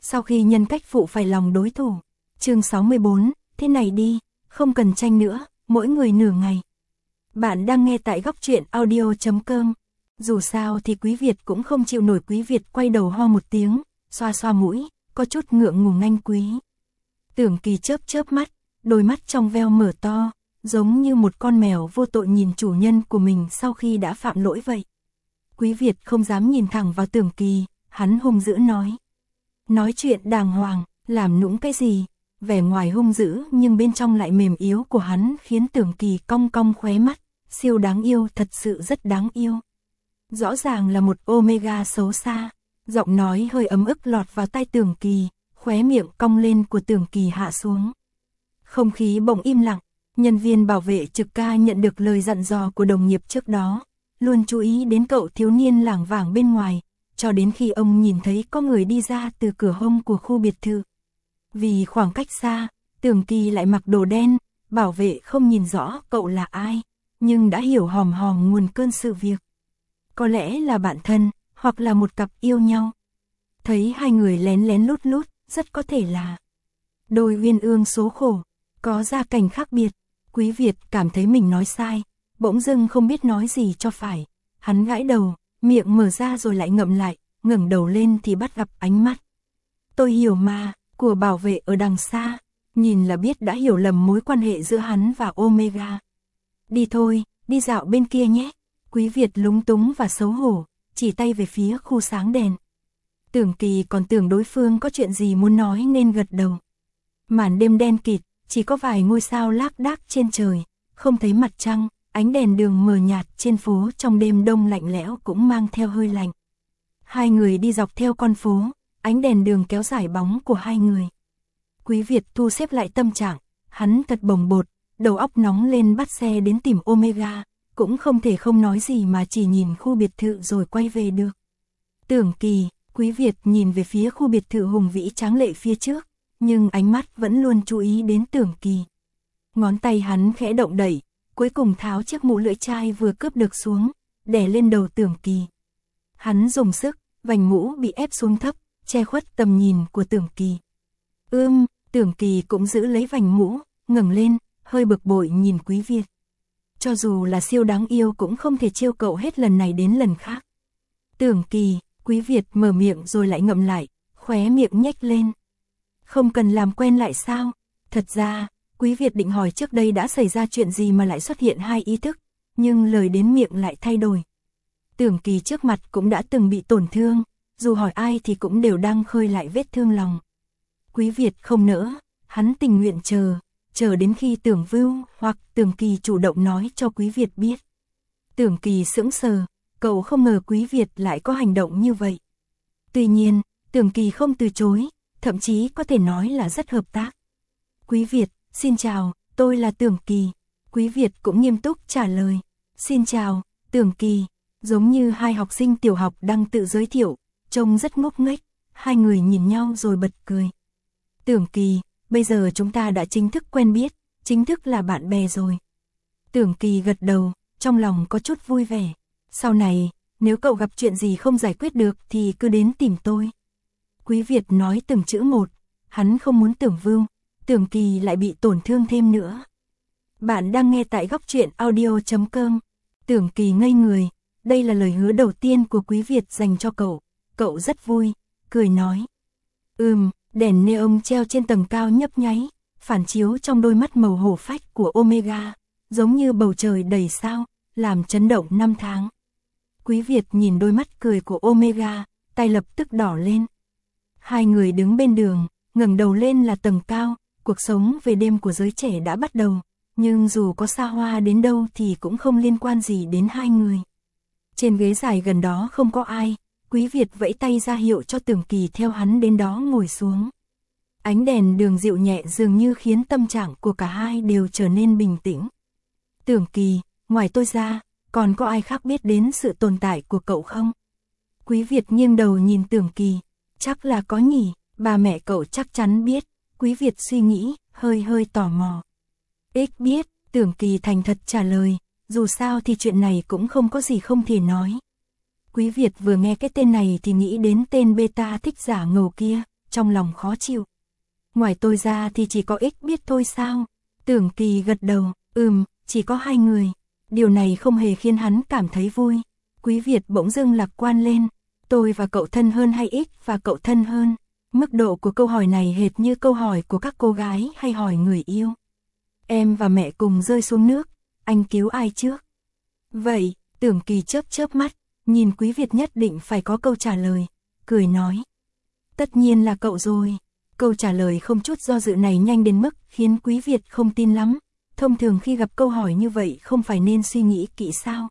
sau khi nhân cách phụ phải lòng đối thủ. Chương 64, thế này đi, không cần tranh nữa, mỗi người nửa ngày. Bạn đang nghe tại góc truyện audio.com. Dù sao thì Quý Việt cũng không chịu nổi. Quý Việt quay đầu ho một tiếng, xoa xoa mũi, có chút ngượng ngùng. Anh Quý. Tưởng Kỳ chớp chớp mắt, đôi mắt trong veo mở to, giống như một con mèo vô tội nhìn chủ nhân của mình sau khi đã phạm lỗi vậy. Quý Việt không dám nhìn thẳng vào Tưởng Kỳ, hắn hung dữ nói. Nói chuyện đàng hoàng, làm nũng cái gì? Vẻ ngoài hung dữ nhưng bên trong lại mềm yếu của hắn khiến Tưởng Kỳ cong cong khóe mắt, siêu đáng yêu, thật sự rất đáng yêu. Rõ ràng là một Omega xấu xa, giọng nói hơi ấm ức lọt vào tai Tưởng Kỳ, khóe miệng cong lên của Tưởng Kỳ hạ xuống. Không khí bỗng im lặng, nhân viên bảo vệ trực ca nhận được lời dặn dò của đồng nghiệp trước đó, luôn chú ý đến cậu thiếu niên lảng vảng bên ngoài, cho đến khi ông nhìn thấy có người đi ra từ cửa hông của khu biệt thự. Vì khoảng cách xa, Tưởng Kỳ lại mặc đồ đen, bảo vệ không nhìn rõ cậu là ai, nhưng đã hiểu hòm hòm nguồn cơn sự việc. Có lẽ là bạn thân, hoặc là một cặp yêu nhau. Thấy hai người lén lén lút lút, rất có thể là đôi uyên ương số khổ, có gia cảnh khác biệt. Quý Việt cảm thấy mình nói sai, bỗng dưng không biết nói gì cho phải. Hắn gãi đầu, miệng mở ra rồi lại ngậm lại, ngẩng đầu lên thì bắt gặp ánh mắt. Tôi hiểu mà, của bảo vệ ở đằng xa, nhìn là biết đã hiểu lầm mối quan hệ giữa hắn và Omega. Đi thôi, đi dạo bên kia nhé. Quý Việt lúng túng và xấu hổ, chỉ tay về phía khu sáng đèn. Tưởng Kỳ còn tưởng đối phương có chuyện gì muốn nói nên gật đầu. Màn đêm đen kịt, chỉ có vài ngôi sao lác đác trên trời, không thấy mặt trăng, ánh đèn đường mờ nhạt trên phố trong đêm đông lạnh lẽo cũng mang theo hơi lạnh. Hai người đi dọc theo con phố, ánh đèn đường kéo dài bóng của hai người. Quý Việt thu xếp lại tâm trạng, hắn thật bồng bột, đầu óc nóng lên bắt xe đến tìm Omega, cũng không thể không nói gì mà chỉ nhìn khu biệt thự rồi quay về được. Tưởng Kỳ, Quý Việt nhìn về phía khu biệt thự hùng vĩ tráng lệ phía trước, nhưng ánh mắt vẫn luôn chú ý đến Tưởng Kỳ. Ngón tay hắn khẽ động đẩy, cuối cùng tháo chiếc mũ lưỡi chai vừa cướp được xuống, đè lên đầu Tưởng Kỳ. Hắn dùng sức, vành mũ bị ép xuống thấp, che khuất tầm nhìn của Tưởng Kỳ. Tưởng Kỳ cũng giữ lấy vành mũ, ngẩng lên, hơi bực bội nhìn Quý Việt. Cho dù là siêu đáng yêu cũng không thể trêu cậu hết lần này đến lần khác. Tưởng Kỳ, Quý Việt mở miệng rồi lại ngậm lại, khóe miệng nhếch lên. Không cần làm quen lại sao? Thật ra, Quý Việt định hỏi trước đây đã xảy ra chuyện gì mà lại xuất hiện hai ý thức, nhưng lời đến miệng lại thay đổi. Tưởng Kỳ trước mặt cũng đã từng bị tổn thương, dù hỏi ai thì cũng đều đang khơi lại vết thương lòng. Quý Việt không nỡ, hắn tình nguyện chờ đến khi Tưởng Vưu hoặc Tưởng Kỳ chủ động nói cho Quý Việt biết. Tưởng Kỳ sững sờ, cậu không ngờ Quý Việt lại có hành động như vậy. Tuy nhiên, Tưởng Kỳ không từ chối, thậm chí có thể nói là rất hợp tác. Quý Việt, xin chào, tôi là Tưởng Kỳ. Quý Việt cũng nghiêm túc trả lời. Xin chào, Tưởng Kỳ, giống như hai học sinh tiểu học đang tự giới thiệu, trông rất ngốc nghếch. Hai người nhìn nhau rồi bật cười. Tưởng Kỳ, bây giờ chúng ta đã chính thức quen biết, chính thức là bạn bè rồi. Tưởng Kỳ gật đầu, trong lòng có chút vui vẻ. Sau này, nếu cậu gặp chuyện gì không giải quyết được thì cứ đến tìm tôi. Quý Việt nói từng chữ một, hắn không muốn Tưởng Vưu, Tưởng Kỳ lại bị tổn thương thêm nữa. Bạn đang nghe tại góc truyện audio.com. Tưởng Kỳ ngây người, đây là lời hứa đầu tiên của Quý Việt dành cho cậu rất vui, cười nói. Đèn neon treo trên tầng cao nhấp nháy, phản chiếu trong đôi mắt màu hổ phách của Omega, giống như bầu trời đầy sao, làm chấn động năm tháng. Quý Việt nhìn đôi mắt cười của Omega, tay lập tức đỏ lên. Hai người đứng bên đường, ngẩng đầu lên là tầng cao, cuộc sống về đêm của giới trẻ đã bắt đầu, nhưng dù có xa hoa đến đâu thì cũng không liên quan gì đến hai người. Trên ghế dài gần đó không có ai, Quý Việt vẫy tay ra hiệu cho Tưởng Kỳ theo hắn đến đó ngồi xuống. Ánh đèn đường dịu nhẹ dường như khiến tâm trạng của cả hai đều trở nên bình tĩnh. Tưởng Kỳ, ngoài tôi ra, còn có ai khác biết đến sự tồn tại của cậu không? Quý Việt nghiêng đầu nhìn Tưởng Kỳ, chắc là có nhỉ, ba mẹ cậu chắc chắn biết. Quý Việt suy nghĩ, hơi tò mò. Biết, Tưởng Kỳ thành thật trả lời, dù sao thì chuyện này cũng không có gì không thể nói. Quý Việt vừa nghe cái tên này thì nghĩ đến tên beta thích giả ngầu kia, trong lòng khó chịu. Ngoài tôi ra thì chỉ có X biết thôi sao? Tưởng Kỳ gật đầu, chỉ có hai người. Điều này không hề khiến hắn cảm thấy vui. Quý Việt bỗng dưng lạc quan lên. Tôi và cậu thân hơn hay X và cậu thân hơn? Mức độ của câu hỏi này hệt như câu hỏi của các cô gái hay hỏi người yêu. Em và mẹ cùng rơi xuống nước, anh cứu ai trước? Vậy, Tưởng Kỳ chớp chớp mắt, nhìn Quý Việt nhất định phải có câu trả lời, cười nói. Tất nhiên là cậu rồi. Câu trả lời không chút do dự này nhanh đến mức khiến Quý Việt không tin lắm. Thông thường khi gặp câu hỏi như vậy không phải nên suy nghĩ kỹ sao?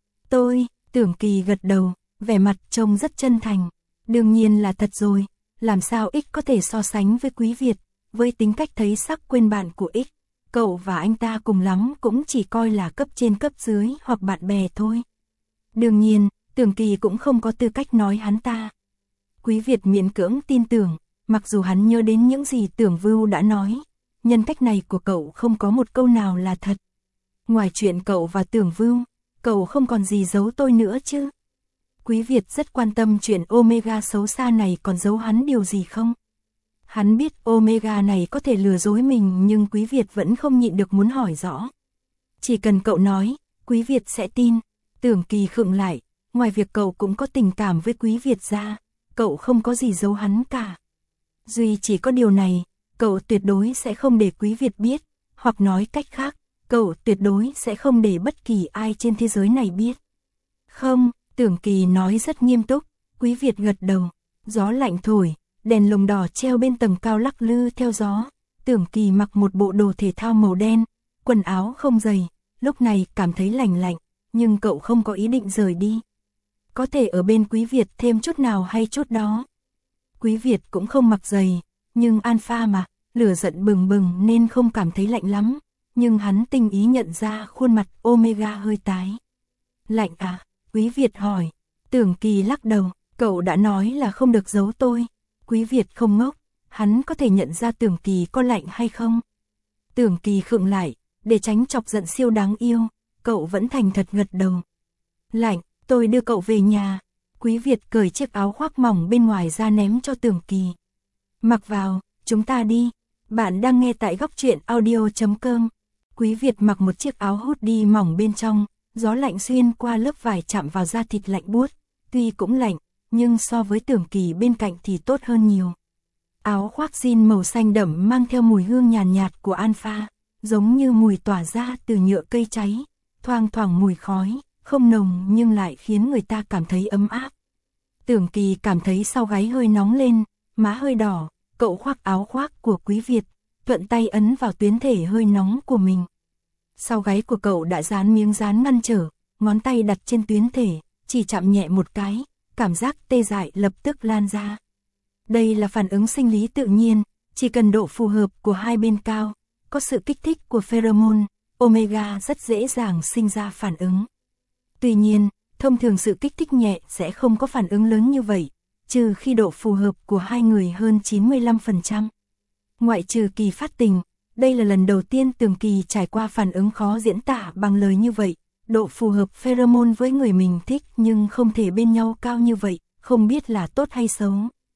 Tưởng Kỳ gật đầu, vẻ mặt trông rất chân thành. Đương nhiên là thật rồi, làm sao X có thể so sánh với Quý Việt, với tính cách thấy sắc quên bạn của X. Cậu và anh ta cùng lắm cũng chỉ coi là cấp trên cấp dưới hoặc bạn bè thôi. Đương nhiên, Tưởng Kỳ cũng không có tư cách nói hắn ta. Quý Việt miễn cưỡng tin tưởng, mặc dù hắn nhớ đến những gì Tưởng Vưu đã nói. Nhân cách này của cậu không có một câu nào là thật. Ngoài chuyện cậu và Tưởng Vưu, cậu không còn gì giấu tôi nữa chứ? Quý Việt rất quan tâm chuyện Omega xấu xa này còn giấu hắn điều gì không? Hắn biết Omega này có thể lừa dối mình nhưng Quý Việt vẫn không nhịn được muốn hỏi rõ. Chỉ cần cậu nói, Quý Việt sẽ tin. Tưởng Kỳ khựng lại, ngoài việc cậu cũng có tình cảm với Quý Việt ra, cậu không có gì giấu hắn cả. Duy chỉ có điều này, cậu tuyệt đối sẽ không để Quý Việt biết, hoặc nói cách khác, cậu tuyệt đối sẽ không để bất kỳ ai trên thế giới này biết. Không, Tưởng Kỳ nói rất nghiêm túc. Quý Việt gật đầu, gió lạnh thổi, đèn lồng đỏ treo bên tầng cao lắc lư theo gió. Tưởng Kỳ mặc một bộ đồ thể thao màu đen, quần áo không dày, lúc này cảm thấy lạnh lạnh, nhưng cậu không có ý định rời đi. Có thể ở bên Quý Việt thêm chút nào hay chút đó. Quý Việt cũng không mặc giày, nhưng alpha mà, lửa giận bừng bừng nên không cảm thấy lạnh lắm, nhưng hắn tinh ý nhận ra khuôn mặt Omega hơi tái. Lạnh à? Quý Việt hỏi. Tưởng Kỳ lắc đầu, cậu đã nói là không được giấu tôi. Quý Việt không ngốc, hắn có thể nhận ra Tưởng Kỳ có lạnh hay không? Tưởng Kỳ khựng lại, để tránh chọc giận siêu đáng yêu, cậu vẫn thành thật gật đầu. Lạnh, tôi đưa cậu về nhà. Quý Việt cởi chiếc áo khoác mỏng bên ngoài ra ném cho Tưởng Kỳ. Mặc vào, chúng ta đi. Bạn đang nghe tại góc truyện audio.com. Quý Việt mặc một chiếc áo hoodie mỏng bên trong, gió lạnh xuyên qua lớp vải chạm vào da thịt lạnh buốt, tuy cũng lạnh, nhưng so với Tưởng Kỳ bên cạnh thì tốt hơn nhiều. Áo khoác jean màu xanh đậm mang theo mùi hương nhàn nhạt của alpha, giống như mùi tỏa ra từ nhựa cây cháy, thoang thoảng mùi khói, không nồng nhưng lại khiến người ta cảm thấy ấm áp. Tưởng Kỳ cảm thấy sau gáy hơi nóng lên, má hơi đỏ, cậu khoác áo khoác của Quý Việt, thuận tay ấn vào tuyến thể hơi nóng của mình. Sau gáy của cậu đã dán miếng dán ngăn trở, ngón tay đặt trên tuyến thể, chỉ chạm nhẹ một cái, cảm giác tê dại lập tức lan ra. Đây là phản ứng sinh lý tự nhiên, chỉ cần độ phù hợp của hai bên cao, có sự kích thích của pheromone, Omega rất dễ dàng sinh ra phản ứng. Tuy nhiên, thông thường sự kích thích nhẹ sẽ không có phản ứng lớn như vậy, trừ khi độ phù hợp của hai người hơn 95%. Ngoại trừ kỳ phát tình, đây là lần đầu tiên Tưởng Kỳ trải qua phản ứng khó diễn tả bằng lời như vậy, độ phù hợp pheromone với người mình thích nhưng không thể bên nhau cao như vậy, không biết là tốt hay xấu.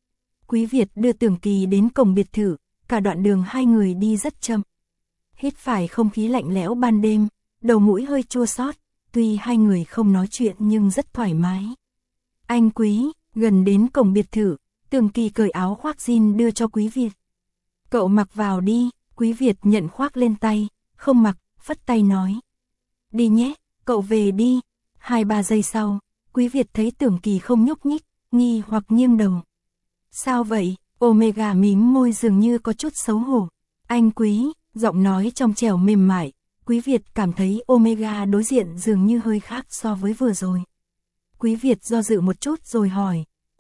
Quý Việt đưa Tưởng Kỳ đến cổng biệt thự, cả đoạn đường hai người đi rất chậm. Hít phải không khí lạnh lẽo ban đêm, đầu mũi hơi chua xót, tuy hai người không nói chuyện nhưng rất thoải mái. Anh Quý, gần đến cổng biệt thự, Tưởng Kỳ cởi áo khoác jean đưa cho Quý Việt. Cậu mặc vào đi. Quý Việt nhận khoác lên tay, không mặc, phất tay nói. Đi nhé, cậu về đi. 2-3 giây sau, Quý Việt thấy Tưởng Kỳ không nhúc nhích, nghi hoặc nghiêng đầu. Sao vậy? Omega mím môi dường như có chút xấu hổ. Anh Quý, giọng nói trong trẻo mềm mại, Quý Việt cảm thấy Omega đối diện dường như hơi khác so với vừa rồi. Quý Việt do dự một chút rồi hỏi.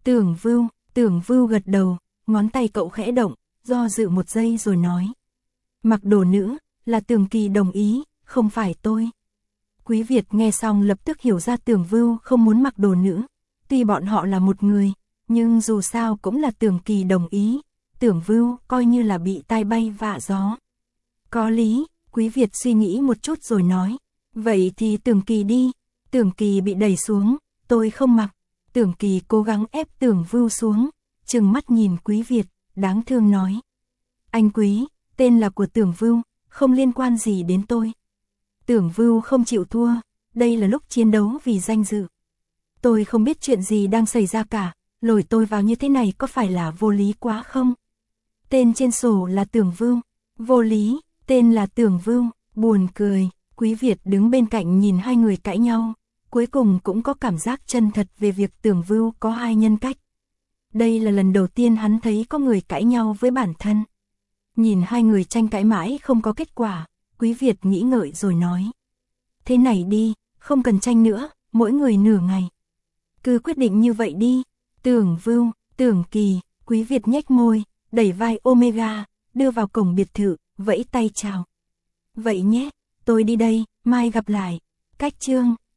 Tưởng Vưu gật đầu, ngón tay cậu khẽ động, do dự một giây rồi nói. Mặc đồ nữ, là Tưởng Kỳ đồng ý, không phải tôi. Quý Việt nghe xong lập tức hiểu ra Tưởng Vưu không muốn mặc đồ nữ. Tuy bọn họ là một người, nhưng dù sao cũng là Tưởng Kỳ đồng ý. Tưởng Vưu coi như là bị tai bay vạ gió. Có lý, Quý Việt suy nghĩ một chút rồi nói. Vậy thì Tưởng Kỳ đi. Tưởng Kỳ bị đẩy xuống, tôi không mặc. Tưởng Kỳ cố gắng ép Tưởng Vưu xuống, trừng mắt nhìn Quý Việt, đáng thương nói. Anh Quý, tên là của Tưởng Vưu, không liên quan gì đến tôi. Tưởng Vưu không chịu thua, đây là lúc chiến đấu vì danh dự. Tôi không biết chuyện gì đang xảy ra cả, lôi tôi vào như thế này có phải là vô lý quá không? Tên trên sổ là Tưởng Vưu, vô lý, tên là Tưởng Vưu, buồn cười. Quý Việt đứng bên cạnh nhìn hai người cãi nhau, cuối cùng cũng có cảm giác chân thật về việc Tưởng Vưu có hai nhân cách. Đây là lần đầu tiên hắn thấy có người cãi nhau với bản thân. Nhìn hai người tranh cãi mãi không có kết quả, Quý Việt nghĩ ngợi rồi nói. Thế này đi, không cần tranh nữa, mỗi người nửa ngày. Cứ quyết định như vậy đi. Tưởng Vưu, Tưởng Kỳ, Quý Việt nhếch môi, đẩy vai Omega, đưa vào cổng biệt thự, vẫy tay chào. Vậy nhé, tôi đi đây, mai gặp lại. Cách chương